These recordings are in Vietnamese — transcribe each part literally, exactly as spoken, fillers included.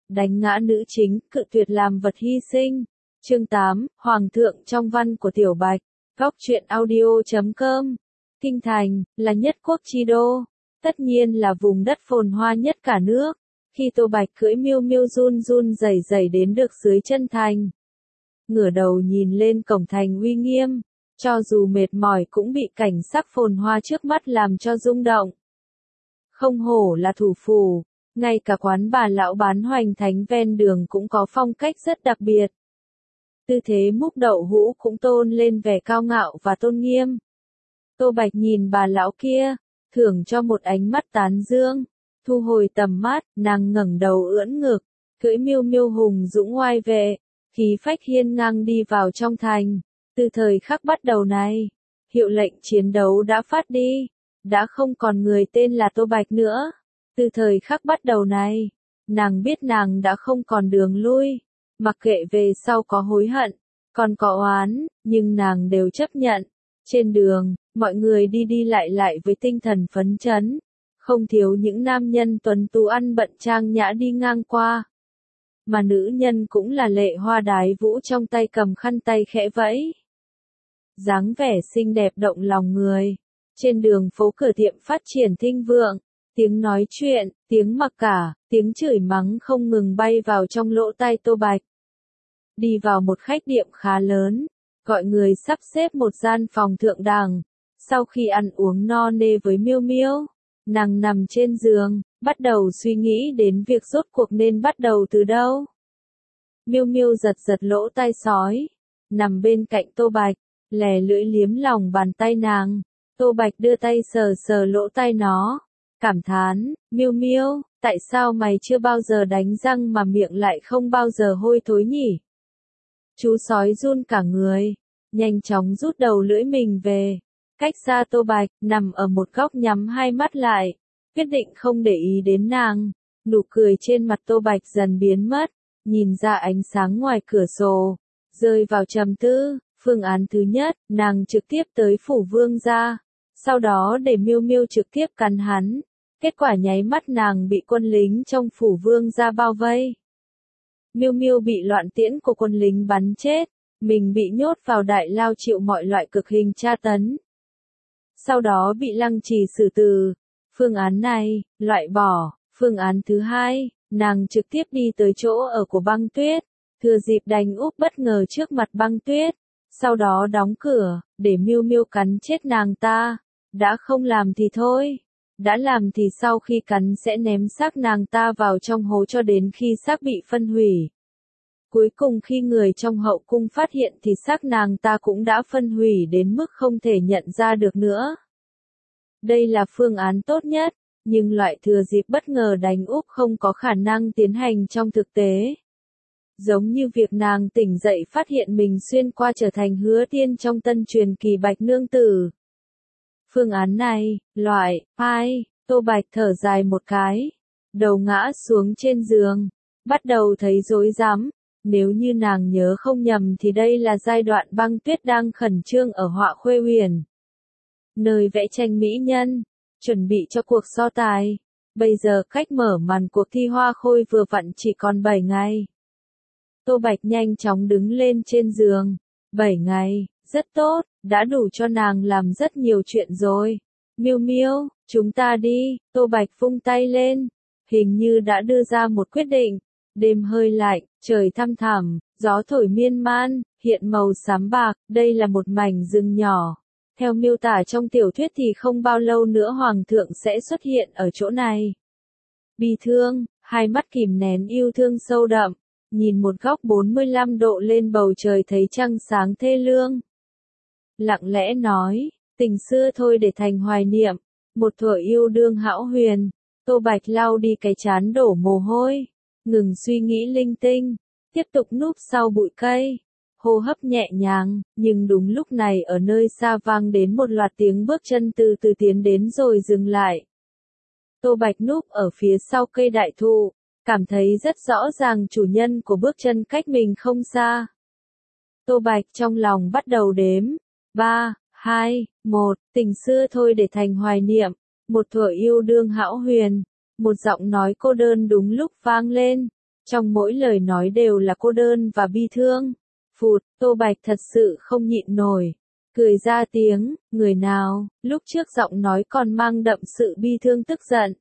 đánh ngã nữ chính, cự tuyệt làm vật hy sinh. Chương tám, Hoàng thượng trong văn của Tiểu Bạch. Góc truyện audio chấm com. Kinh thành, là nhất quốc chi đô. Tất nhiên là vùng đất phồn hoa nhất cả nước. Khi Tô Bạch cưỡi miêu miêu run run rẩy rẩy đến được dưới chân thành. Ngửa đầu nhìn lên cổng thành uy nghiêm. Cho dù mệt mỏi cũng bị cảnh sắc phồn hoa trước mắt làm cho rung động. Không hổ là thủ phủ, ngay cả quán bà lão bán hoành thánh ven đường cũng có phong cách rất đặc biệt. Tư thế múc đậu hũ cũng tôn lên vẻ cao ngạo và tôn nghiêm. Tô Bạch nhìn bà lão kia, thưởng cho một ánh mắt tán dương, thu hồi tầm mắt, nàng ngẩng đầu ưỡn ngực, cưỡi miêu miêu hùng dũng oai vệ, khí phách hiên ngang đi vào trong thành. Từ thời khắc bắt đầu này, hiệu lệnh chiến đấu đã phát đi, đã không còn người tên là Tô Bạch nữa. Từ thời khắc bắt đầu này, nàng biết nàng đã không còn đường lui, mặc kệ về sau có hối hận, còn có oán, nhưng nàng đều chấp nhận. Trên đường, mọi người đi đi lại lại với tinh thần phấn chấn, không thiếu những nam nhân tuấn tú ăn bận trang nhã đi ngang qua. Mà nữ nhân cũng là lệ hoa đái vũ trong tay cầm khăn tay khẽ vẫy. Dáng vẻ xinh đẹp động lòng người. Trên đường phố cửa tiệm phát triển thịnh vượng, tiếng nói chuyện, tiếng mặc cả, tiếng chửi mắng không ngừng bay vào trong lỗ tai Tô Bạch. Đi vào một khách điếm khá lớn, gọi người sắp xếp một gian phòng thượng đẳng. Sau khi ăn uống no nê với miêu miêu, nàng nằm trên giường, bắt đầu suy nghĩ đến việc rốt cuộc nên bắt đầu từ đâu. Miêu miêu giật giật lỗ tai sói, nằm bên cạnh Tô Bạch, lè lưỡi liếm lòng bàn tay nàng. Tô Bạch đưa tay sờ sờ lỗ tai nó, cảm thán, miêu miêu, tại sao mày chưa bao giờ đánh răng mà miệng lại không bao giờ hôi thối nhỉ? Chú sói run cả người, nhanh chóng rút đầu lưỡi mình về, cách xa Tô Bạch, nằm ở một góc nhắm hai mắt lại, quyết định không để ý đến nàng. Nụ cười trên mặt Tô Bạch dần biến mất, nhìn ra ánh sáng ngoài cửa sổ, rơi vào trầm tư. Phương án thứ nhất, nàng trực tiếp tới phủ vương gia, sau đó để miêu miêu trực tiếp cắn hắn. Kết quả nháy mắt nàng bị quân lính trong phủ vương gia bao vây. Miêu miêu bị loạn tiễn của quân lính bắn chết, mình bị nhốt vào đại lao chịu mọi loại cực hình tra tấn. Sau đó bị lăng trì xử tử. Phương án này, loại bỏ. Phương án thứ hai, nàng trực tiếp đi tới chỗ ở của Băng Tuyết, thừa dịp đánh úp bất ngờ trước mặt Băng Tuyết. Sau đó đóng cửa, để miêu miêu cắn chết nàng ta. Đã không làm thì thôi. Đã làm thì sau khi cắn sẽ ném xác nàng ta vào trong hố cho đến khi xác bị phân hủy. Cuối cùng khi người trong hậu cung phát hiện thì xác nàng ta cũng đã phân hủy đến mức không thể nhận ra được nữa. Đây là phương án tốt nhất, nhưng loại thừa dịp bất ngờ đánh úp không có khả năng tiến hành trong thực tế. Giống như việc nàng tỉnh dậy phát hiện mình xuyên qua trở thành Hứa Tiên trong tân truyền kỳ Bạch Nương Tử. Phương án này, loại, hai, Tô Bạch thở dài một cái, đầu ngã xuống trên giường, bắt đầu thấy rối rắm. Nếu như nàng nhớ không nhầm thì đây là giai đoạn Băng Tuyết đang khẩn trương ở Họa Khuê Huyền, nơi vẽ tranh mỹ nhân, chuẩn bị cho cuộc so tài. Bây giờ cách mở màn cuộc thi hoa khôi vừa vặn chỉ còn bảy ngày. Tô Bạch nhanh chóng đứng lên trên giường. bảy ngày, rất tốt, đã đủ cho nàng làm rất nhiều chuyện rồi. Miêu miêu, chúng ta đi. Tô Bạch vung tay lên, hình như đã đưa ra một quyết định. Đêm hơi lạnh, trời thăm thẳm, gió thổi miên man, hiện màu xám bạc, đây là một mảnh rừng nhỏ. Theo miêu tả trong tiểu thuyết thì không bao lâu nữa hoàng thượng sẽ xuất hiện ở chỗ này. Bi thương, hai mắt kìm nén yêu thương sâu đậm, nhìn một góc bốn mươi lăm độ lên bầu trời thấy trăng sáng thê lương. Lặng lẽ nói, tình xưa thôi để thành hoài niệm, một thuở yêu đương hão huyền. Tô Bạch lau đi cái trán đổ mồ hôi, ngừng suy nghĩ linh tinh, tiếp tục núp sau bụi cây, hô hấp nhẹ nhàng, nhưng đúng lúc này ở nơi xa vang đến một loạt tiếng bước chân từ từ tiến đến rồi dừng lại. Tô Bạch núp ở phía sau cây đại thụ, cảm thấy rất rõ ràng chủ nhân của bước chân cách mình không xa. Tô Bạch trong lòng bắt đầu đếm, ba, hai, một, tình xưa thôi để thành hoài niệm, một thuở yêu đương hão huyền. Một giọng nói cô đơn đúng lúc vang lên, trong mỗi lời nói đều là cô đơn và bi thương. Phụt, Tô Bạch thật sự không nhịn nổi, cười ra tiếng, người nào, lúc trước giọng nói còn mang đậm sự bi thương tức giận.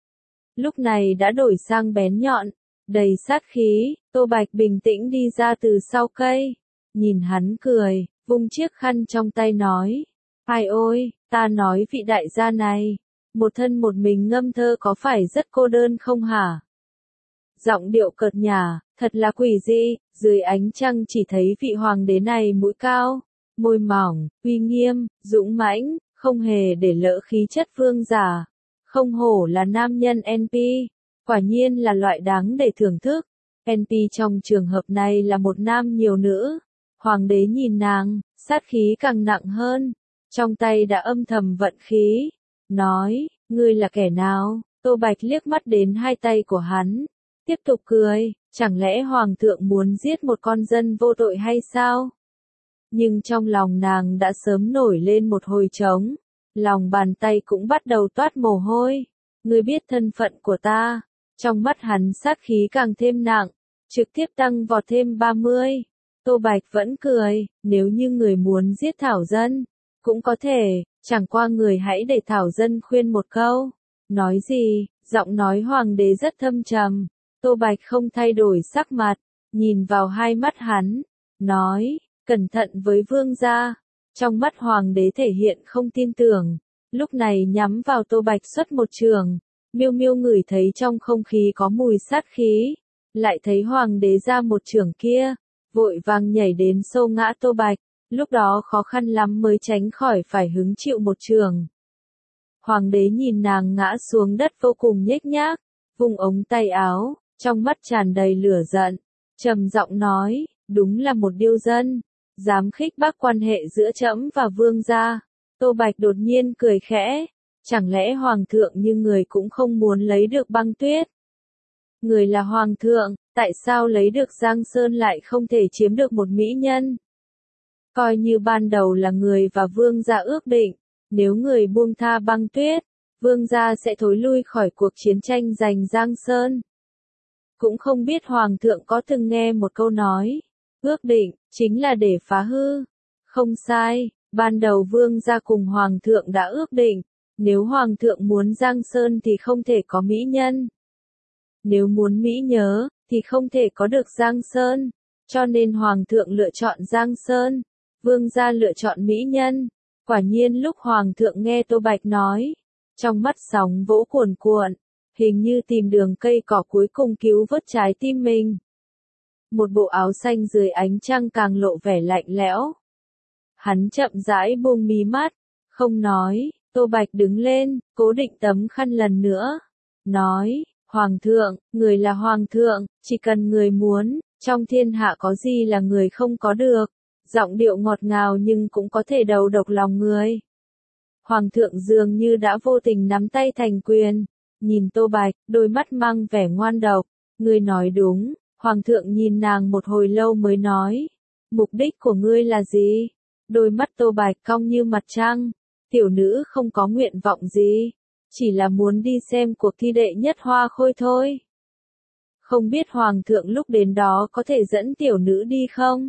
Lúc này đã đổi sang bén nhọn, đầy sát khí. Tô Bạch bình tĩnh đi ra từ sau cây, nhìn hắn cười, vung chiếc khăn trong tay nói, ai ôi, ta nói vị đại gia này, một thân một mình ngâm thơ có phải rất cô đơn không hả? Giọng điệu cợt nhả, thật là quỷ dị, dưới ánh trăng chỉ thấy vị hoàng đế này mũi cao, môi mỏng, uy nghiêm, dũng mãnh, không hề để lỡ khí chất vương giả. Không hổ là nam nhân en pê, quả nhiên là loại đáng để thưởng thức. en pê trong trường hợp này là một nam nhiều nữ. Hoàng đế nhìn nàng, sát khí càng nặng hơn, trong tay đã âm thầm vận khí, nói, ngươi là kẻ nào? Tô Bạch liếc mắt đến hai tay của hắn, tiếp tục cười, chẳng lẽ hoàng thượng muốn giết một con dân vô tội hay sao? Nhưng trong lòng nàng đã sớm nổi lên một hồi trống, lòng bàn tay cũng bắt đầu toát mồ hôi. Ngươi biết thân phận của ta? Trong mắt hắn sát khí càng thêm nặng, trực tiếp tăng vọt thêm ba mươi. Tô Bạch vẫn cười, nếu như người muốn giết Thảo Dân, cũng có thể, chẳng qua người hãy để Thảo Dân khuyên một câu. Nói gì? Giọng nói hoàng đế rất thâm trầm. Tô Bạch không thay đổi sắc mặt, nhìn vào hai mắt hắn, nói, cẩn thận với vương gia. Trong mắt hoàng đế thể hiện không tin tưởng, lúc này nhắm vào Tô Bạch xuất một trường. Miêu Miêu ngửi thấy trong không khí có mùi sát khí, lại thấy hoàng đế ra một trường kia, vội vàng nhảy đến xô ngã Tô Bạch, lúc đó khó khăn lắm mới tránh khỏi phải hứng chịu một trường. Hoàng đế nhìn nàng ngã xuống đất vô cùng nhếch nhác, vung ống tay áo, trong mắt tràn đầy lửa giận, trầm giọng nói, đúng là một điêu dân, dám khích bác quan hệ giữa trẫm và vương gia. Tô Bạch đột nhiên cười khẽ, chẳng lẽ hoàng thượng như người cũng không muốn lấy được băng tuyết? Người là hoàng thượng, tại sao lấy được Giang Sơn lại không thể chiếm được một mỹ nhân? Coi như ban đầu là người và vương gia ước định, nếu người buông tha băng tuyết, vương gia sẽ thối lui khỏi cuộc chiến tranh giành Giang Sơn. Cũng không biết hoàng thượng có từng nghe một câu nói, ước định, chính là để phá hư. Không sai, ban đầu vương gia cùng hoàng thượng đã ước định, nếu hoàng thượng muốn Giang Sơn thì không thể có mỹ nhân. Nếu muốn mỹ nhớ, thì không thể có được Giang Sơn. Cho nên hoàng thượng lựa chọn Giang Sơn, vương gia lựa chọn mỹ nhân. Quả nhiên lúc hoàng thượng nghe Tô Bạch nói, trong mắt sóng vỗ cuồn cuộn, hình như tìm đường cây cỏ cuối cùng cứu vớt trái tim mình. Một bộ áo xanh dưới ánh trăng càng lộ vẻ lạnh lẽo. Hắn chậm rãi buông mí mắt, không nói. Tô Bạch đứng lên, cố định tấm khăn lần nữa, nói, hoàng thượng, người là hoàng thượng, chỉ cần người muốn, trong thiên hạ có gì là người không có được. Giọng điệu ngọt ngào nhưng cũng có thể đầu độc lòng người. Hoàng thượng dường như đã vô tình nắm tay thành quyền, nhìn Tô Bạch, đôi mắt mang vẻ ngoan độc, ngươi nói đúng. Hoàng thượng nhìn nàng một hồi lâu mới nói, mục đích của ngươi là gì? Đôi mắt Tô Bạch cong như mặt trăng, tiểu nữ không có nguyện vọng gì, chỉ là muốn đi xem cuộc thi đệ nhất hoa khôi thôi. Không biết hoàng thượng lúc đến đó có thể dẫn tiểu nữ đi không?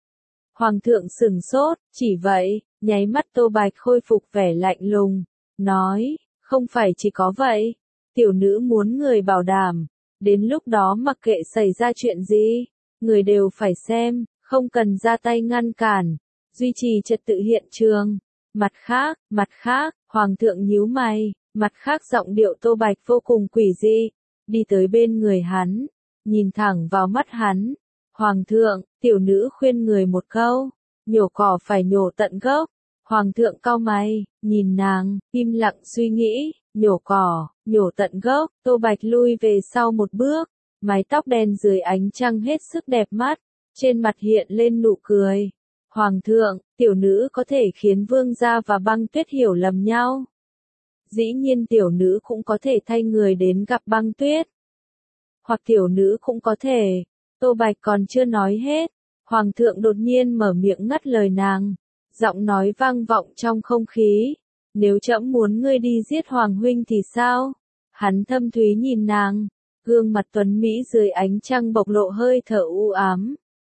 Hoàng thượng sửng sốt, chỉ vậy, nháy mắt Tô Bạch khôi phục vẻ lạnh lùng, nói, không phải chỉ có vậy, tiểu nữ muốn người bảo đảm, đến lúc đó mặc kệ xảy ra chuyện gì, người đều phải xem, không cần ra tay ngăn cản, duy trì trật tự hiện trường. Mặt khác, mặt khác, hoàng thượng nhíu mày, mặt khác giọng điệu Tô Bạch vô cùng quỷ dị, đi tới bên người hắn, nhìn thẳng vào mắt hắn. Hoàng thượng, tiểu nữ khuyên người một câu, nhổ cỏ phải nhổ tận gốc. Hoàng thượng cau mày, nhìn nàng, im lặng suy nghĩ, nhổ cỏ, nhổ tận gốc. Tô Bạch lui về sau một bước, mái tóc đen dưới ánh trăng hết sức đẹp mắt, trên mặt hiện lên nụ cười. Hoàng thượng, tiểu nữ có thể khiến vương gia và băng tuyết hiểu lầm nhau. Dĩ nhiên tiểu nữ cũng có thể thay người đến gặp băng tuyết. Hoặc tiểu nữ cũng có thể. Tô Bạch còn chưa nói hết, hoàng thượng đột nhiên mở miệng ngắt lời nàng, giọng nói vang vọng trong không khí, nếu trẫm muốn ngươi đi giết hoàng huynh thì sao? Hắn thâm thúy nhìn nàng, Gương mặt tuấn Mỹ dưới ánh trăng bộc lộ hơi thở u ám.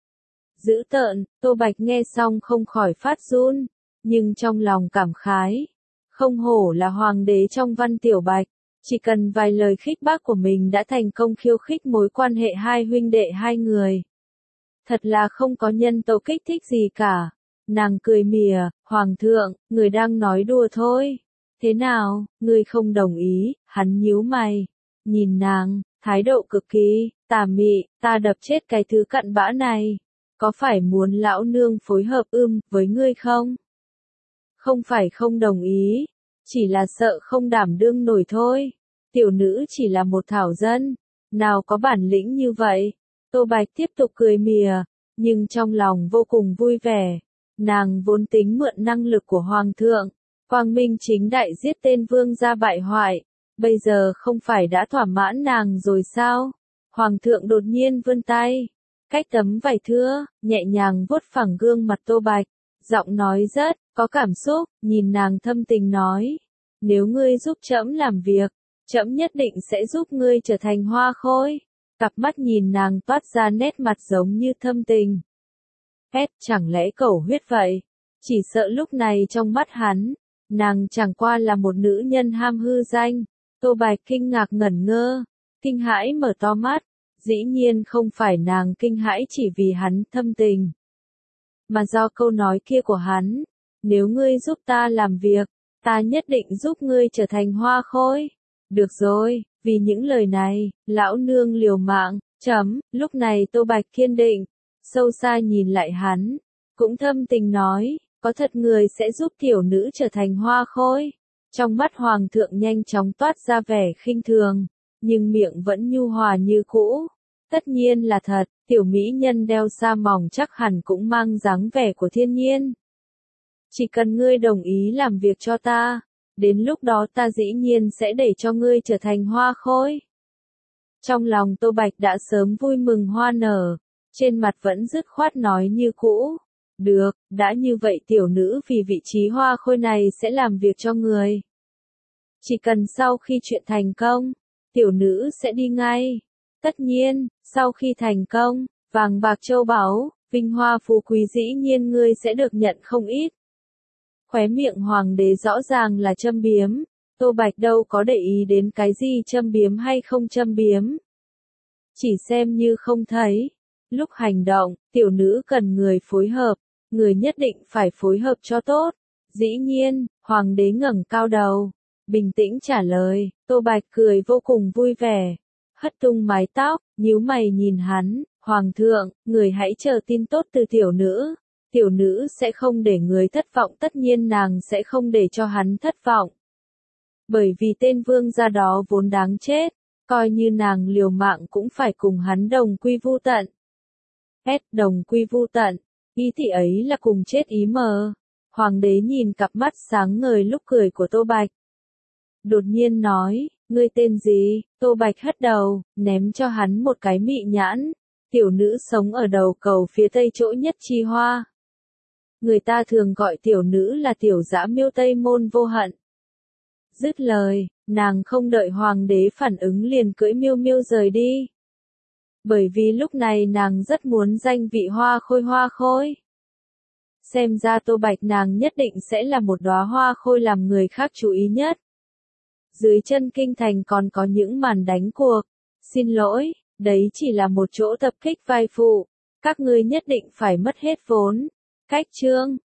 Dữ tợn, Tô Bạch nghe xong không khỏi phát run, nhưng trong lòng cảm khái. Không hổ là hoàng đế trong văn tiểu bạch, chỉ cần vài lời khích bác của mình đã thành công khiêu khích mối quan hệ hai huynh đệ hai người. Thật là không có nhân tố kích thích gì cả. Nàng cười mỉa, hoàng thượng, người đang nói đùa thôi. Thế nào, người không đồng ý, hắn nhíu mày. Nhìn nàng, thái độ cực kỳ, tà mị, ta đập chết cái thứ cặn bã này. Có phải muốn lão nương phối hợp ưm với ngươi không? Không phải không đồng ý, chỉ là sợ không đảm đương nổi thôi. Tiểu nữ chỉ là một thảo dân, nào có bản lĩnh như vậy. Tô Bạch tiếp tục cười mỉa, nhưng trong lòng vô cùng vui vẻ. Nàng vốn tính mượn năng lực của hoàng thượng, quang minh chính đại giết tên vương gia bại hoại, bây giờ không phải đã thỏa mãn nàng rồi sao? Hoàng thượng đột nhiên vươn tay, cách tấm vải thưa, nhẹ nhàng vuốt phẳng gương mặt Tô Bạch, giọng nói rất có cảm xúc, nhìn nàng thâm tình nói, nếu ngươi giúp trẫm làm việc, trẫm nhất định sẽ giúp ngươi trở thành hoa khôi. Cặp mắt nhìn nàng toát ra nét mặt giống như thâm tình. Hét, chẳng lẽ cẩu huyết vậy? Chỉ sợ lúc này trong mắt hắn, nàng chẳng qua là một nữ nhân ham hư danh. Tô Bạch kinh ngạc ngẩn ngơ, kinh hãi mở to mắt, dĩ nhiên không phải nàng kinh hãi chỉ vì hắn thâm tình, mà do câu nói kia của hắn, nếu ngươi giúp ta làm việc, ta nhất định giúp ngươi trở thành hoa khôi. Được rồi, vì những lời này, lão nương liều mạng, chấm, lúc này Tô Bạch kiên định, sâu xa nhìn lại hắn, cũng thâm tình nói, có thật người sẽ giúp tiểu nữ trở thành hoa khôi. Trong mắt hoàng thượng nhanh chóng toát ra vẻ khinh thường, nhưng miệng vẫn nhu hòa như cũ. Tất nhiên là thật, tiểu mỹ nhân đeo sa mỏng chắc hẳn cũng mang dáng vẻ của thiên nhiên. Chỉ cần ngươi đồng ý làm việc cho ta, đến lúc đó ta dĩ nhiên sẽ để cho ngươi trở thành hoa khôi. Trong lòng Tô Bạch đã sớm vui mừng hoa nở, trên mặt vẫn dứt khoát nói như cũ. Được, đã như vậy tiểu nữ vì vị trí hoa khôi này sẽ làm việc cho người. Chỉ cần sau khi chuyện thành công, tiểu nữ sẽ đi ngay. Tất nhiên, sau khi thành công, vàng bạc châu báu, vinh hoa phú quý dĩ nhiên ngươi sẽ được nhận không ít. Khóe miệng hoàng đế rõ ràng là châm biếm, Tô Bạch đâu có để ý đến cái gì châm biếm hay không châm biếm. Chỉ xem như không thấy. Lúc hành động, tiểu nữ cần người phối hợp, người nhất định phải phối hợp cho tốt. Dĩ nhiên, hoàng đế ngẩng cao đầu, bình tĩnh trả lời, Tô Bạch cười vô cùng vui vẻ, hất tung mái tóc, nhíu mày nhìn hắn, hoàng thượng, người hãy chờ tin tốt từ tiểu nữ. Tiểu nữ sẽ không để người thất vọng, tất nhiên nàng sẽ không để cho hắn thất vọng. Bởi vì tên vương gia đó vốn đáng chết, coi như nàng liều mạng cũng phải cùng hắn đồng quy vu tận. Hết đồng quy vu tận, ý thị ấy là cùng chết ý mờ. Hoàng đế nhìn cặp mắt sáng ngời lúc cười của Tô Bạch. Đột nhiên nói, ngươi tên gì? Tô Bạch hất đầu, ném cho hắn một cái mị nhãn. Tiểu nữ sống ở đầu cầu phía tây chỗ Nhất Chi Hoa. Người ta thường gọi tiểu nữ là tiểu dã miêu Tây Môn Vô Hận. Dứt lời, nàng không đợi hoàng đế phản ứng liền cưỡi miêu miêu rời đi. Bởi vì lúc này nàng rất muốn danh vị hoa khôi hoa khôi. Xem ra Tô Bạch nàng nhất định sẽ là một đóa hoa khôi làm người khác chú ý nhất. Dưới chân kinh thành còn có những màn đánh cuộc. Xin lỗi, đấy chỉ là một chỗ tập kích vai phụ. Các ngươi nhất định phải mất hết vốn. Cách chương